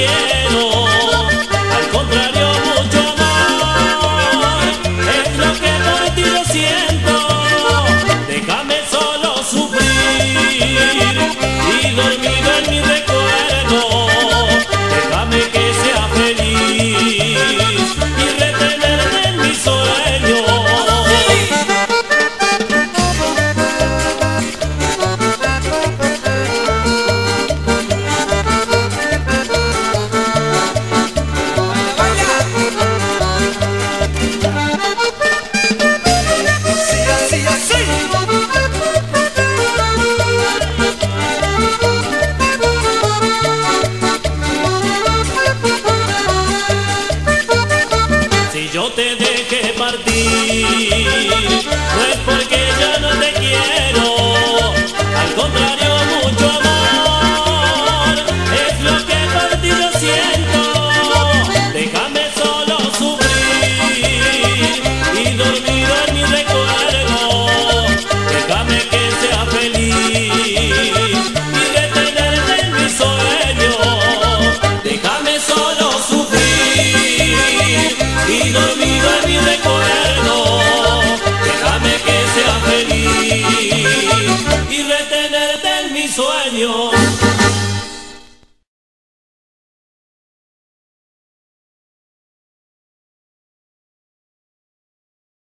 quiero, al contrario mucho amor, es lo que por ti yo siento. Déjame solo sufrir y dormido en mi recuerdo, déjame que sea feliz y retenerte en mis sueños. Si yo te dejé partir, no es porque yo no te quiero, al contrario mucho amor, es lo que por ti yo siento. Déjame solo sufrir y dormido en mi recuerdo, déjame que sea feliz y retenerte en mis sueños. Déjame solo sufrir y dormido en mi recuerdo, déjame que sea feliz y retenerte en mis sueños.